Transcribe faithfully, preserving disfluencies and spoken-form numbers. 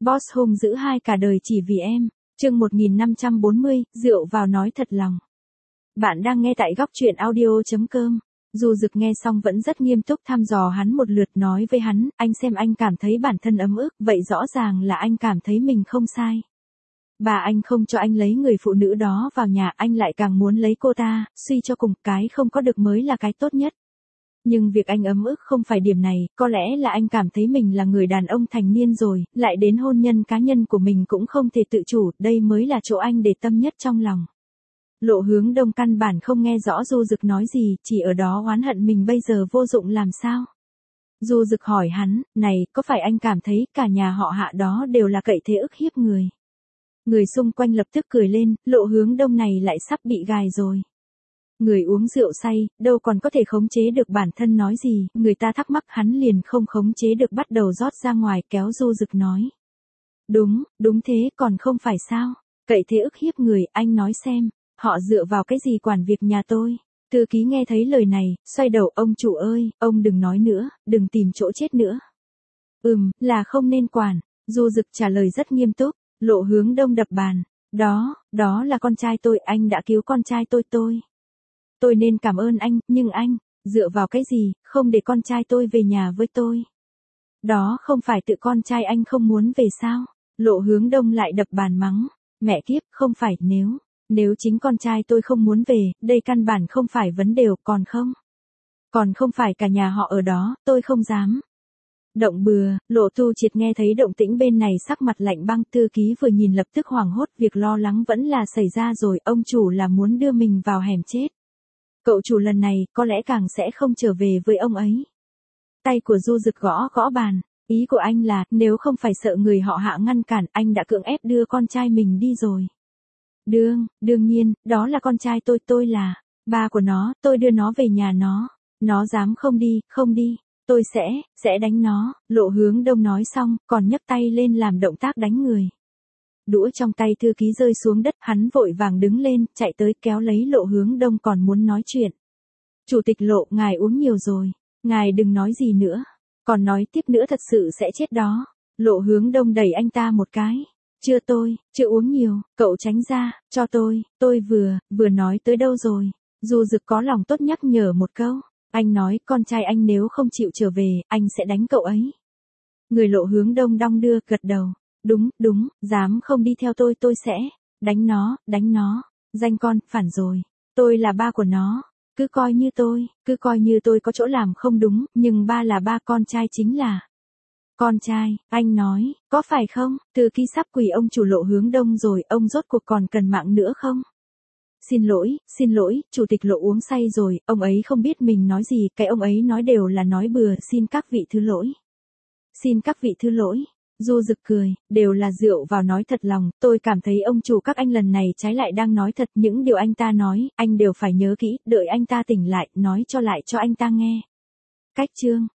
Boss hung dữ hai cả đời chỉ vì em. Chương một nghìn năm trăm bốn mươi, rượu vào nói thật lòng. Bạn đang nghe tại góc truyện audio chấm com. Du Dực nghe xong vẫn rất nghiêm túc thăm dò hắn một lượt, nói với hắn, anh xem anh cảm thấy bản thân ấm ức, vậy rõ ràng là anh cảm thấy mình không sai. Bà anh không cho anh lấy người phụ nữ đó vào nhà, anh lại càng muốn lấy cô ta, suy cho cùng, cái không có được mới là cái tốt nhất. Nhưng việc anh ấm ức không phải điểm này, có lẽ là anh cảm thấy mình là người đàn ông thành niên rồi, lại đến hôn nhân cá nhân của mình cũng không thể tự chủ, đây mới là chỗ anh để tâm nhất trong lòng. Lộ Hướng Đông căn bản không nghe rõ Du Dực nói gì, chỉ ở đó oán hận mình bây giờ vô dụng làm sao. Du Dực hỏi hắn, này, có phải anh cảm thấy cả nhà họ Hạ đó đều là cậy thế ức hiếp người? Người xung quanh lập tức cười lên, Lộ Hướng Đông này lại sắp bị gài rồi. Người uống rượu say, đâu còn có thể khống chế được bản thân nói gì, người ta thắc mắc hắn liền không khống chế được bắt đầu rót ra ngoài, kéo Du Dực nói. Đúng, đúng thế, còn không phải sao, cậy thế ức hiếp người, anh nói xem, họ dựa vào cái gì quản việc nhà tôi. Thư ký nghe thấy lời này, xoay đầu, ông chủ ơi, ông đừng nói nữa, đừng tìm chỗ chết nữa. Ừm, là không nên quản, Du Dực trả lời rất nghiêm túc. Lộ Hướng Đông đập bàn, đó, đó là con trai tôi, anh đã cứu con trai tôi tôi. Tôi nên cảm ơn anh, nhưng anh, dựa vào cái gì, không để con trai tôi về nhà với tôi. Đó không phải tự con trai anh không muốn về sao? Lộ Hướng Đông lại đập bàn mắng, mẹ kiếp, không phải, nếu, nếu chính con trai tôi không muốn về, đây căn bản không phải vấn đề, còn không. Còn không phải cả nhà họ ở đó, tôi không dám. Động bừa, Lộ Tu Triệt nghe thấy động tĩnh bên này sắc mặt lạnh băng, thư ký vừa nhìn lập tức hoảng hốt, việc lo lắng vẫn là xảy ra rồi, ông chủ là muốn đưa mình vào hẻm chết. Cậu chủ lần này, có lẽ càng sẽ không trở về với ông ấy. Tay của Du Dực gõ gõ bàn, ý của anh là, nếu không phải sợ người họ Hạ ngăn cản, anh đã cưỡng ép đưa con trai mình đi rồi. Đương, đương nhiên, đó là con trai tôi, tôi là ba của nó, tôi đưa nó về nhà nó. Nó dám không đi, không đi. Tôi sẽ, sẽ đánh nó, Lộ Hướng Đông nói xong, còn nhấc tay lên làm động tác đánh người. Đũa trong tay thư ký rơi xuống đất, hắn vội vàng đứng lên, chạy tới kéo lấy Lộ Hướng Đông còn muốn nói chuyện. Chủ tịch Lộ, ngài uống nhiều rồi, ngài đừng nói gì nữa, còn nói tiếp nữa thật sự sẽ chết đó. Lộ Hướng Đông đẩy anh ta một cái. Chưa tôi, chưa uống nhiều, cậu tránh ra, cho tôi, tôi vừa, vừa nói tới đâu rồi. Du Dực có lòng tốt nhắc nhở một câu. Anh nói, con trai anh nếu không chịu trở về, anh sẽ đánh cậu ấy. Người Lộ Hướng Đông đong đưa, gật đầu. Đúng, đúng, dám không đi theo tôi tôi sẽ đánh nó, đánh nó. Danh con, phản rồi. Tôi là ba của nó. Cứ coi như tôi, cứ coi như tôi có chỗ làm không đúng, nhưng ba là ba, con trai chính là con trai, anh nói, có phải không? Thư ký sắp quỳ ông chủ Lộ Hướng Đông rồi, ông rốt cuộc còn cần mạng nữa không? Xin lỗi, xin lỗi, chủ tịch Lộ uống say rồi, ông ấy không biết mình nói gì, cái ông ấy nói đều là nói bừa, xin các vị thứ lỗi. Xin các vị thứ lỗi. Du Dực cười, đều là rượu vào nói thật lòng, tôi cảm thấy ông chủ các anh lần này trái lại đang nói thật, những điều anh ta nói, anh đều phải nhớ kỹ, đợi anh ta tỉnh lại, nói cho lại cho anh ta nghe. Cách chương.